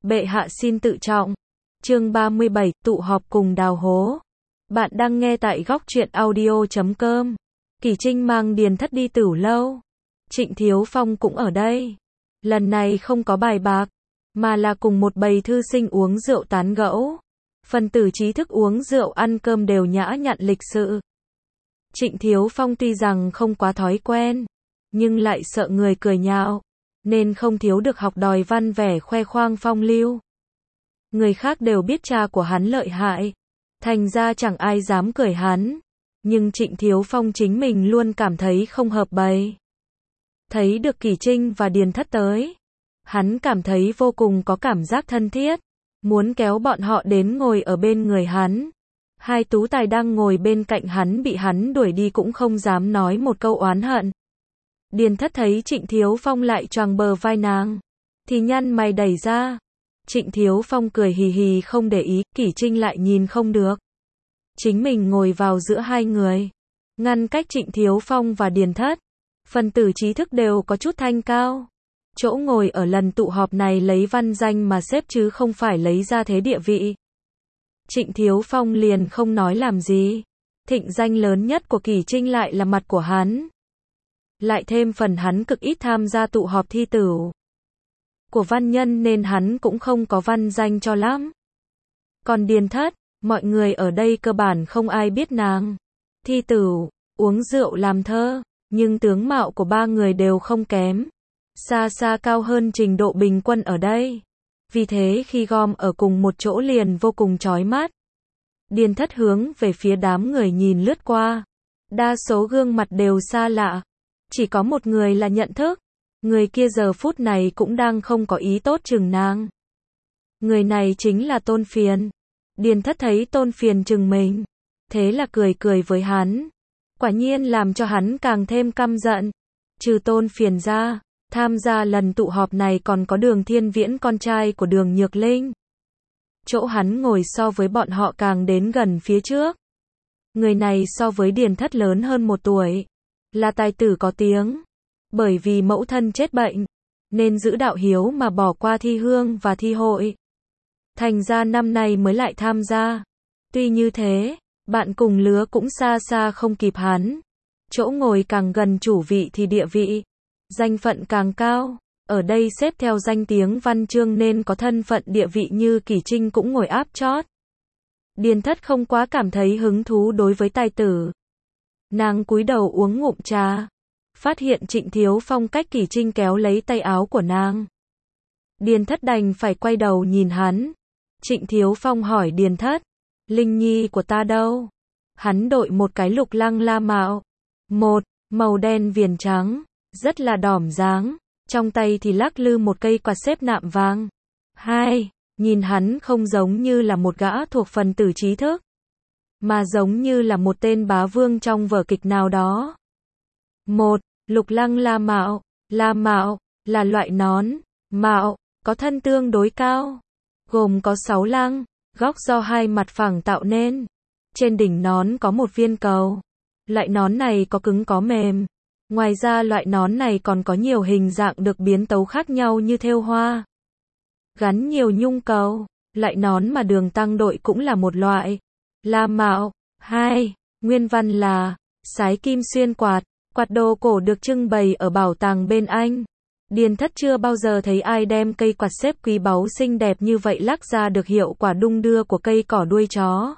Bệ hạ xin tự trọng. Chương 37, tụ họp cùng đào hố. Bạn đang nghe tại góc truyện audio.com. Kỷ Trinh mang Điền Thất đi Tửu lâu. Trịnh Thiếu Phong cũng ở đây. Lần này không có bài bạc, mà là cùng một bầy thư sinh uống rượu tán gẫu. Phần tử trí thức uống rượu ăn cơm đều nhã nhặn lịch sự. Trịnh Thiếu Phong tuy rằng không quá thói quen, nhưng lại sợ người cười nhạo, nên không thiếu được học đòi văn vẻ khoe khoang phong lưu. Người khác đều biết cha của hắn lợi hại, thành ra chẳng ai dám cười hắn. Nhưng Trịnh Thiếu Phong chính mình luôn cảm thấy không hợp bầy. Thấy được Kỷ Trinh và Điền Thất tới, hắn cảm thấy vô cùng có cảm giác thân thiết, muốn kéo bọn họ đến ngồi ở bên người hắn. Hai tú tài đang ngồi bên cạnh hắn bị hắn đuổi đi cũng không dám nói một câu oán hận. Điền Thất thấy Trịnh Thiếu Phong lại choàng bờ vai nàng, thì nhăn mày đẩy ra. Trịnh Thiếu Phong cười hì hì không để ý, Kỷ Trinh lại nhìn không được. Chính mình ngồi vào giữa hai người, ngăn cách Trịnh Thiếu Phong và Điền Thất. Phần tử trí thức đều có chút thanh cao. Chỗ ngồi ở lần tụ họp này lấy văn danh mà xếp chứ không phải lấy ra thế địa vị. Trịnh Thiếu Phong liền không nói làm gì. Thịnh danh lớn nhất của Kỷ Trinh lại là mặt của hắn. Lại thêm phần hắn cực ít tham gia tụ họp thi tửu của văn nhân nên hắn cũng không có văn danh cho lắm. Còn Điền Thất, mọi người ở đây cơ bản không ai biết nàng. Thi tửu, uống rượu làm thơ, nhưng tướng mạo của ba người đều không kém. Xa xa cao hơn trình độ bình quân ở đây. Vì thế khi gom ở cùng một chỗ liền vô cùng chói mắt. Điền Thất hướng về phía đám người nhìn lướt qua. Đa số gương mặt đều xa lạ. Chỉ có một người là nhận thức. Người kia giờ phút này cũng đang không có ý tốt chừng nàng. Người này chính là Tôn Phiền. Điền Thất thấy Tôn Phiền chừng mình, thế là cười cười với hắn. Quả nhiên làm cho hắn càng thêm căm giận. Trừ Tôn Phiền ra, tham gia lần tụ họp này còn có Đường Thiên Viễn, con trai của Đường Nhược Linh. Chỗ hắn ngồi so với bọn họ càng đến gần phía trước. Người này so với Điền Thất lớn hơn 1 tuổi. Là tài tử có tiếng. Bởi vì mẫu thân chết bệnh, nên giữ đạo hiếu mà bỏ qua thi hương và thi hội. Thành ra năm nay mới lại tham gia. Tuy như thế, bạn cùng lứa cũng xa xa không kịp hắn. Chỗ ngồi càng gần chủ vị thì địa vị, danh phận càng cao. Ở đây xếp theo danh tiếng văn chương nên có thân phận địa vị như Kỷ Trinh cũng ngồi áp chót. Điền Thất không quá cảm thấy hứng thú đối với tài tử. Nàng cúi đầu uống ngụm trà, phát hiện Trịnh Thiếu Phong cách Kỷ Trinh kéo lấy tay áo của nàng. Điền Thất đành phải quay đầu nhìn hắn. Trịnh Thiếu Phong hỏi Điền Thất, Linh Nhi của ta đâu? Hắn đội một cái lục lăng la mạo. 1. Màu đen viền trắng, rất là đỏm dáng. Trong tay thì lắc lư một cây quạt xếp nạm vàng. 2. Nhìn hắn không giống như là một gã thuộc phần tử trí thức, mà giống như là một tên bá vương trong vở kịch nào đó. 1. Lục lăng la mạo. La mạo là loại nón mạo có thân tương đối cao, gồm có 6 lăng, góc do hai mặt phẳng tạo nên. Trên đỉnh nón có một viên cầu. Loại nón này có cứng có mềm. Ngoài ra loại nón này còn có nhiều hình dạng được biến tấu khác nhau như thêu hoa, gắn nhiều nhung cầu. Loại nón mà Đường Tăng đội cũng là một loại. La mạo. 2. Nguyên văn là sái kim xuyên quạt. Quạt đồ cổ được trưng bày ở bảo tàng bên Anh. Điền Thất chưa bao giờ thấy ai đem cây quạt xếp quý báu xinh đẹp như vậy lắc ra được hiệu quả đung đưa của cây cỏ đuôi chó.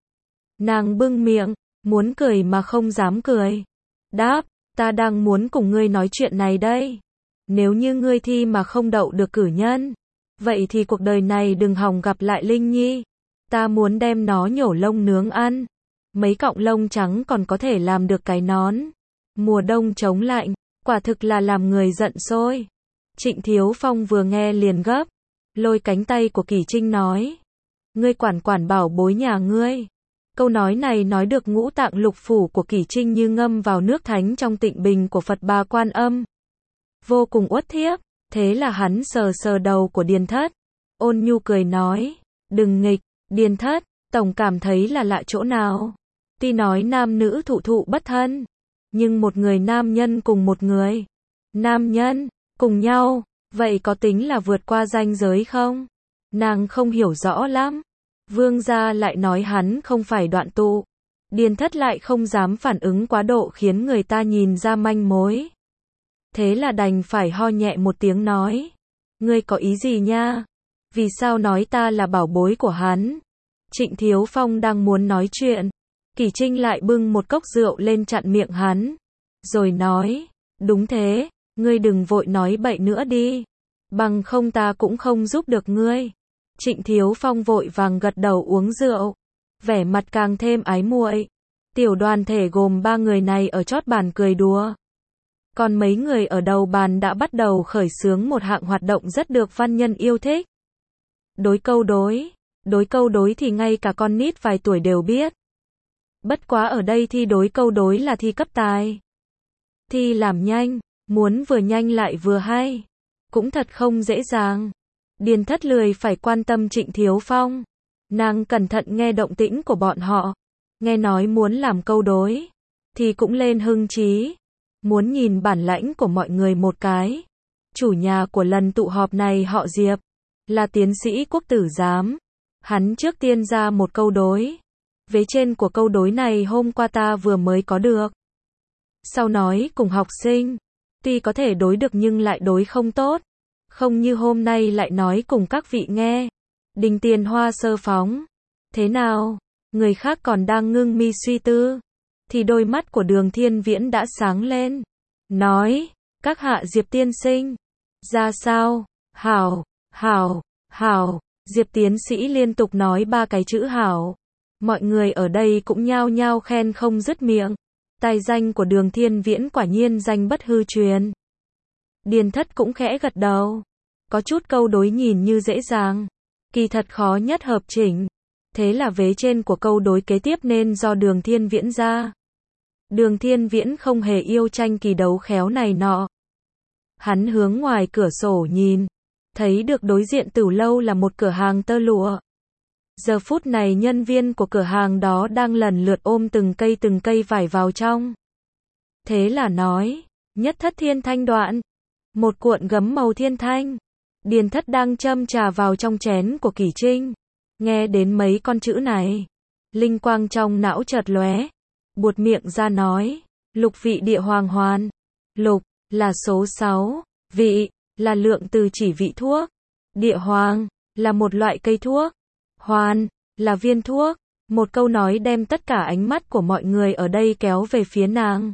Nàng bưng miệng, muốn cười mà không dám cười. Đáp, ta đang muốn cùng ngươi nói chuyện này đây. Nếu như ngươi thi mà không đậu được cử nhân, vậy thì cuộc đời này đừng hòng gặp lại Linh Nhi. Ta muốn đem nó nhổ lông nướng ăn. Mấy cọng lông trắng còn có thể làm được cái nón. Mùa đông chống lạnh, quả thực là làm người giận sôi. Trịnh Thiếu Phong vừa nghe liền gấp, lôi cánh tay của Kỷ Trinh nói. Ngươi quản bảo bối nhà ngươi. Câu nói này nói được ngũ tạng lục phủ của Kỷ Trinh như ngâm vào nước thánh trong tịnh bình của Phật Bà Quan Âm. Vô cùng uất thiếp, thế là hắn sờ sờ đầu của Điền Thất. Ôn nhu cười nói, đừng nghịch. Điền Thất, tổng cảm thấy là lạ chỗ nào. Tuy nói nam nữ thụ thụ bất thân, nhưng một người nam nhân cùng một người nam nhân cùng nhau, vậy có tính là vượt qua ranh giới không? Nàng không hiểu rõ lắm. Vương gia lại nói hắn không phải đoạn tụ. Điền Thất lại không dám phản ứng quá độ khiến người ta nhìn ra manh mối. Thế là đành phải ho nhẹ một tiếng nói. Ngươi có ý gì nha? Vì sao nói ta là bảo bối của hắn? Trịnh Thiếu Phong đang muốn nói chuyện. Kỷ Trinh lại bưng một cốc rượu lên chặn miệng hắn. Rồi nói, đúng thế, ngươi đừng vội nói bậy nữa đi. Bằng không ta cũng không giúp được ngươi. Trịnh Thiếu Phong vội vàng gật đầu uống rượu. Vẻ mặt càng thêm ái muội. Tiểu đoàn thể gồm 3 người này ở chót bàn cười đùa. Còn mấy người ở đầu bàn đã bắt đầu khởi xướng một hạng hoạt động rất được văn nhân yêu thích. Đối câu đối. Đối câu đối thì ngay cả con nít vài tuổi đều biết. Bất quá ở đây thi đối câu đối là thi cấp tài. Thi làm nhanh, muốn vừa nhanh lại vừa hay. Cũng thật không dễ dàng. Điền Thất lười phải quan tâm Trịnh Thiếu Phong. Nàng cẩn thận nghe động tĩnh của bọn họ. Nghe nói muốn làm câu đối. Thì cũng lên hưng trí. Muốn nhìn bản lãnh của mọi người một cái. Chủ nhà của lần tụ họp này họ Diệp. Là tiến sĩ quốc tử giám. Hắn trước tiên ra một câu đối. Vế trên của câu đối này hôm qua ta vừa mới có được. Sau nói cùng học sinh. Tuy có thể đối được nhưng lại đối không tốt. Không như hôm nay lại nói cùng các vị nghe. Đình tiền hoa sơ phóng. Thế nào? Người khác còn đang ngưng mi suy tư. Thì đôi mắt của Đường Thiên Viễn đã sáng lên. Nói, các hạ Diệp tiên sinh. Ra sao? Hảo, hảo, hảo. Diệp tiến sĩ liên tục nói 3 cái chữ hảo. Mọi người ở đây cũng nhao nhao khen không dứt miệng. Tài danh của Đường Thiên Viễn quả nhiên danh bất hư truyền. Điền Thất cũng khẽ gật đầu. Có chút câu đối nhìn như dễ dàng. Kỳ thật khó nhất hợp chỉnh. Thế là vế trên của câu đối kế tiếp nên do Đường Thiên Viễn ra. Đường Thiên Viễn không hề yêu tranh kỳ đấu khéo này nọ. Hắn hướng ngoài cửa sổ nhìn. Thấy được đối diện Tửu Lâu là một cửa hàng tơ lụa. Giờ phút này nhân viên của cửa hàng đó đang lần lượt ôm từng cây vải vào trong. Thế là nói, nhất thất thiên thanh đoạn. Một cuộn gấm màu thiên thanh. Điền Thất đang châm trà vào trong chén của Kỷ Trinh. Nghe đến mấy con chữ này. Linh quang trong não chợt lóe. Buột miệng ra nói, lục vị địa hoàng hoàn. Lục, là số 6. Vị, là lượng từ chỉ vị thuốc. Địa hoàng, là một loại cây thuốc. Hoàn, là viên thuốc. Một câu nói đem tất cả ánh mắt của mọi người ở đây kéo về phía nàng.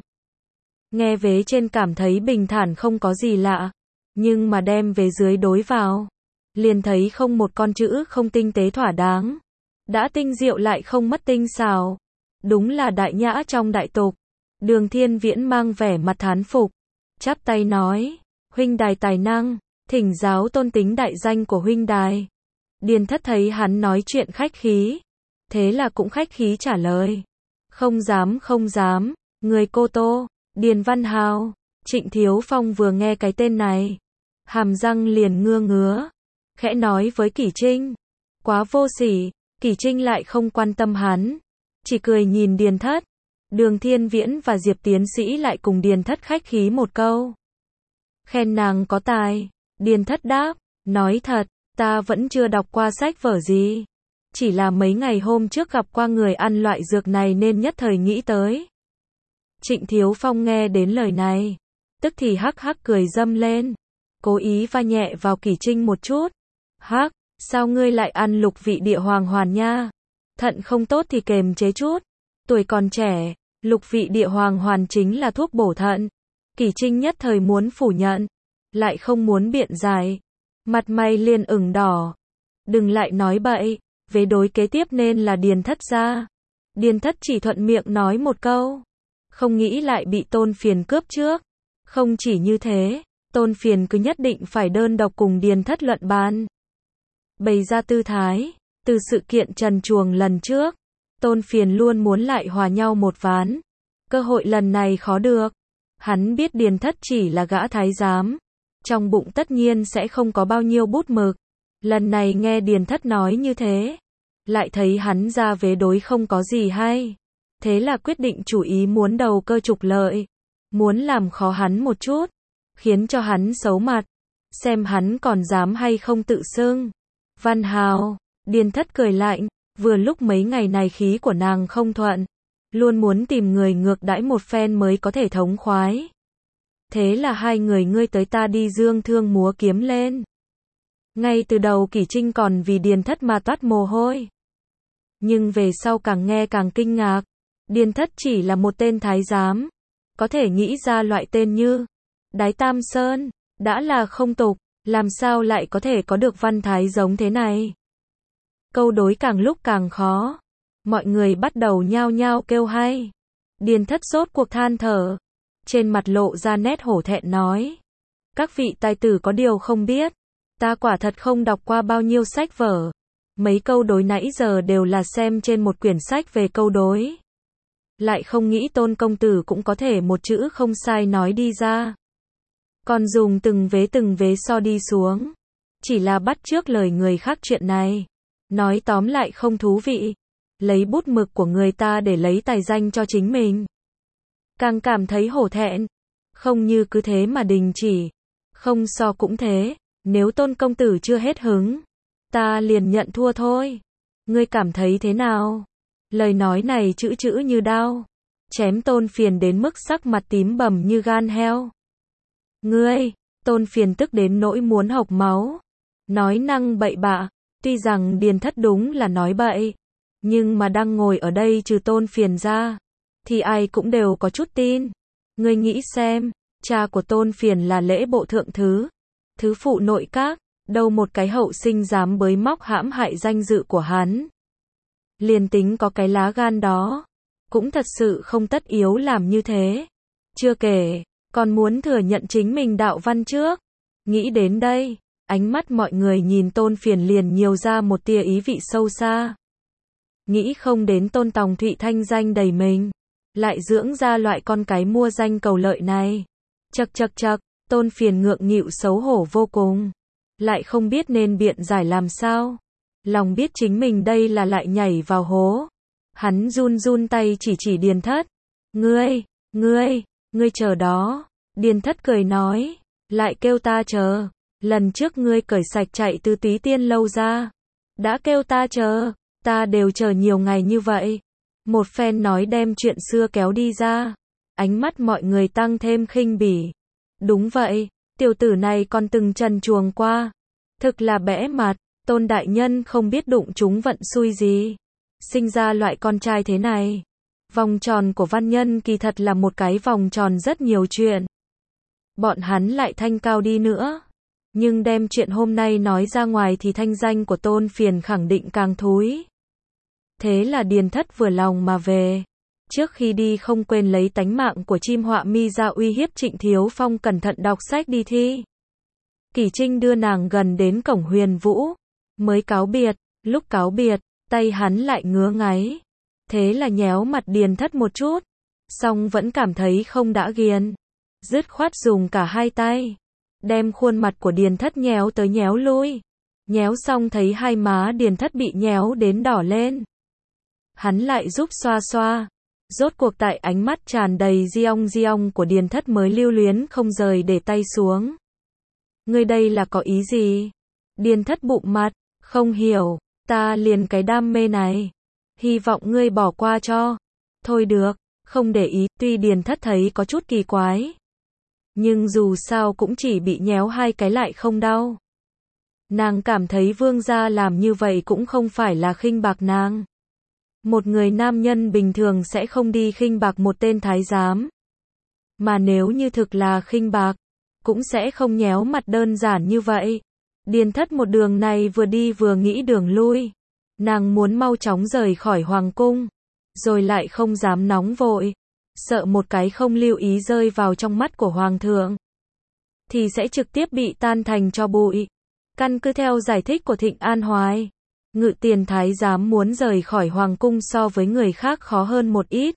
Nghe vế trên cảm thấy bình thản không có gì lạ. Nhưng mà đem về dưới đối vào. Liền thấy không một con chữ không tinh tế thỏa đáng. Đã tinh diệu lại không mất tinh xảo. Đúng là đại nhã trong đại tục. Đường Thiên Viễn mang vẻ mặt thán phục. Chắp tay nói, huynh đài tài năng, thỉnh giáo tôn tính đại danh của huynh đài. Điền Thất thấy hắn nói chuyện khách khí. Thế là cũng khách khí trả lời. Không dám, người Cô Tô, Điền Văn Hào. Trịnh Thiếu Phong vừa nghe cái tên này. Hàm răng liền ngứa. Khẽ nói với Kỷ Trinh. Quá vô sỉ, Kỷ Trinh lại không quan tâm hắn. Chỉ cười nhìn Điền Thất. Đường Thiên Viễn và Diệp tiến sĩ lại cùng Điền Thất khách khí một câu. Khen nàng có tài. Điền Thất đáp, nói thật, ta vẫn chưa đọc qua sách vở gì. Chỉ là mấy ngày hôm trước gặp qua người ăn loại dược này nên nhất thời nghĩ tới. Trịnh Thiếu Phong nghe đến lời này. Tức thì hắc hắc cười râm lên. Cố ý va nhẹ vào Kỷ Trinh một chút. Hắc, sao ngươi lại ăn lục vị địa hoàng hoàn nha? Thận không tốt thì kềm chế chút. Tuổi còn trẻ, lục vị địa hoàng hoàn chính là thuốc bổ thận. Kỷ Trinh nhất thời muốn phủ nhận. Lại không muốn biện giải. Mặt mày liền ửng đỏ. Đừng lại nói bậy. Vế đối kế tiếp nên là Điền Thất ra. Điền Thất chỉ thuận miệng nói một câu. Không nghĩ lại bị Tôn Phiền cướp trước. Không chỉ như thế, Tôn Phiền cứ nhất định phải đơn độc cùng Điền Thất luận bàn. Bày ra tư thái. Từ sự kiện trần truồng lần trước, Tôn Phiền luôn muốn lại hòa nhau một ván. Cơ hội lần này khó được. Hắn biết Điền Thất chỉ là gã thái giám. Trong bụng tất nhiên sẽ không có bao nhiêu bút mực. Lần này nghe Điền Thất nói như thế. Lại thấy hắn ra vế đối không có gì hay. Thế là quyết định chủ ý muốn đầu cơ trục lợi. Muốn làm khó hắn một chút. Khiến cho hắn xấu mặt. Xem hắn còn dám hay không tự xưng. Văn Hào, Điền Thất cười lạnh, vừa lúc mấy ngày này khí của nàng không thuận, luôn muốn tìm người ngược đãi một phen mới có thể thống khoái. Thế là hai người ngươi tới ta đi dương thương múa kiếm lên. Ngay từ đầu Kỷ Trinh còn vì Điền Thất mà toát mồ hôi. Nhưng về sau càng nghe càng kinh ngạc. Điền Thất chỉ là một tên thái giám. Có thể nghĩ ra loại tên như Đái Tam Sơn, đã là không tục, làm sao lại có thể có được văn thái giống thế này. Câu đối càng lúc càng khó. Mọi người bắt đầu nhao nhao kêu hay. Điền Thất rốt cuộc than thở. Trên mặt lộ ra nét hổ thẹn nói. Các vị tài tử có điều không biết. Ta quả thật không đọc qua bao nhiêu sách vở. Mấy câu đối nãy giờ đều là xem trên một quyển sách về câu đối. Lại không nghĩ Tôn công tử cũng có thể một chữ không sai nói đi ra. Còn dùng từng vế so đi xuống. Chỉ là bắt chước lời người khác chuyện này. Nói tóm lại không thú vị. Lấy bút mực của người ta để lấy tài danh cho chính mình. Càng cảm thấy hổ thẹn. Không như cứ thế mà đình chỉ. Không so cũng thế. Nếu Tôn công tử chưa hết hứng, ta liền nhận thua thôi. Ngươi cảm thấy thế nào? Lời nói này chữ chữ như đao. Chém Tôn Phiền đến mức sắc mặt tím bầm như gan heo. Ngươi, Tôn Phiền tức đến nỗi muốn hộc máu. Nói năng bậy bạ. Tuy rằng Điền Thất đúng là nói bậy. Nhưng mà đang ngồi ở đây trừ Tôn Phiền ra. Thì ai cũng đều có chút tin. Ngươi nghĩ xem, cha của Tôn Phiền là lễ bộ thượng thứ phụ nội các, đâu một cái hậu sinh dám bới móc hãm hại danh dự của hắn. Liền tính có cái lá gan đó, cũng thật sự không tất yếu làm như thế. Chưa kể, còn muốn thừa nhận chính mình đạo văn trước. Nghĩ đến đây, ánh mắt mọi người nhìn Tôn Phiền liền nhiều ra một tia ý vị sâu xa. Nghĩ không đến Tôn Tòng Thụy thanh danh đầy mình, lại dưỡng ra loại con cái mua danh cầu lợi này. Chậc chậc chậc. Tôn Phiền ngượng nghịu xấu hổ vô cùng. Lại không biết nên biện giải làm sao. Lòng biết chính mình đây là lại nhảy vào hố. Hắn run run tay chỉ Điền Thất. Ngươi chờ đó. Điền Thất cười nói. Lại kêu ta chờ. Lần trước ngươi cởi sạch chạy từ Túy Tiên lâu ra. Đã kêu ta chờ. Ta đều chờ nhiều ngày như vậy. Một phen nói đem chuyện xưa kéo đi ra. Ánh mắt mọi người tăng thêm khinh bỉ. Đúng vậy, tiểu tử này còn từng trần truồng qua. Thực là bẽ mặt, Tôn đại nhân không biết đụng chúng vận xui gì. Sinh ra loại con trai thế này. Vòng tròn của văn nhân kỳ thật là một cái vòng tròn rất nhiều chuyện. Bọn hắn lại thanh cao đi nữa. Nhưng đem chuyện hôm nay nói ra ngoài thì thanh danh của Tôn Phiền khẳng định càng thúi. Thế là Điền Thất vừa lòng mà về. Trước khi đi không quên lấy tánh mạng của chim họa mi ra uy hiếp Trịnh Thiếu Phong cẩn thận đọc sách đi thi. Kỷ Trinh đưa nàng gần đến cổng Huyền Vũ. Mới cáo biệt, lúc cáo biệt, tay hắn lại ngứa ngáy. Thế là nhéo mặt Điền Thất một chút. Xong vẫn cảm thấy không đã ghiền. Dứt khoát dùng cả hai tay. Đem khuôn mặt của Điền Thất nhéo tới nhéo lui. Nhéo xong thấy hai má Điền Thất bị nhéo đến đỏ lên. Hắn lại giúp xoa xoa. Rốt cuộc tại ánh mắt tràn đầy giong của Điền Thất mới lưu luyến không rời để tay xuống. Ngươi đây là có ý gì? Điền Thất bụng mặt, không hiểu, ta liền cái đam mê này. Hy vọng ngươi bỏ qua cho. Thôi được, không để ý, tuy Điền Thất thấy có chút kỳ quái. Nhưng dù sao cũng chỉ bị nhéo hai cái lại không đau. Nàng cảm thấy vương gia làm như vậy cũng không phải là khinh bạc nàng. Một người nam nhân bình thường sẽ không đi khinh bạc một tên thái giám. Mà nếu như thực là khinh bạc, cũng sẽ không nhéo mặt đơn giản như vậy. Điền Thất một đường này vừa đi vừa nghĩ đường lui. Nàng muốn mau chóng rời khỏi hoàng cung. Rồi lại không dám nóng vội. Sợ một cái không lưu ý rơi vào trong mắt của hoàng thượng. Thì sẽ trực tiếp bị tan thành tro bụi. Căn cứ theo giải thích của Thịnh An Hoài. Ngự tiền thái giám muốn rời khỏi hoàng cung so với người khác khó hơn một ít.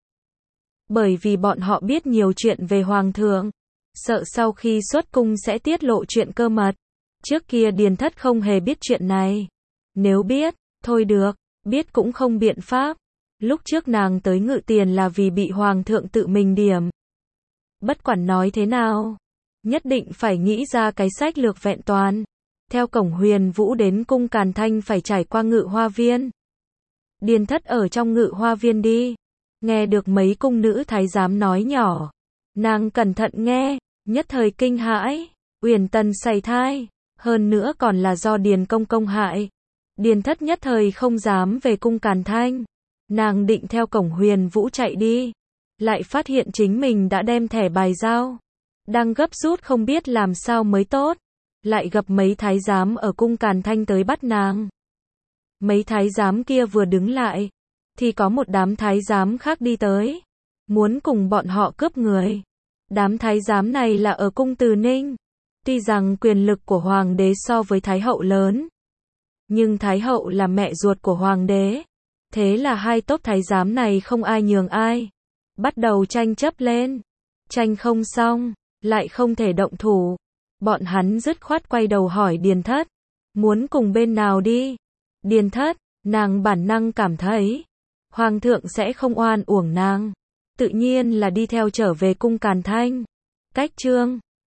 Bởi vì bọn họ biết nhiều chuyện về hoàng thượng. Sợ sau khi xuất cung sẽ tiết lộ chuyện cơ mật. Trước kia Điền Thất không hề biết chuyện này. Nếu biết, thôi được, biết cũng không biện pháp. Lúc trước nàng tới ngự tiền là vì bị hoàng thượng tự mình điểm. Bất quản nói thế nào, nhất định phải nghĩ ra cái sách lược vẹn toàn. theo cổng Huyền Vũ đến cung Càn Thanh phải trải qua Ngự Hoa Viên. Điền Thất ở trong Ngự Hoa Viên đi, nghe được mấy cung nữ thái giám nói nhỏ. Nàng cẩn thận nghe, nhất thời kinh hãi, Uyển Tần sảy thai, hơn nữa còn là do Điền công công hại. Điền Thất nhất thời không dám về cung Càn Thanh. Nàng định theo cổng Huyền Vũ chạy đi, lại phát hiện chính mình đã đem thẻ bài giao, đang gấp rút không biết làm sao mới tốt, lại gặp mấy thái giám ở cung Càn Thanh tới bắt nàng. Mấy thái giám kia vừa đứng lại, thì có một đám thái giám khác đi tới, muốn cùng bọn họ cướp người. Đám thái giám này là ở cung Từ Ninh. Tuy rằng quyền lực của hoàng đế so với thái hậu lớn, nhưng thái hậu là mẹ ruột của hoàng đế. Thế là hai tốp thái giám này không ai nhường ai, bắt đầu tranh chấp lên. Tranh không xong, lại không thể động thủ. Bọn hắn dứt khoát quay đầu hỏi Điền Thất, muốn cùng bên nào đi? Điền Thất, nàng bản năng cảm thấy hoàng thượng sẽ không oan uổng nàng, tự nhiên là đi theo trở về cung Càn Thanh. Cách chương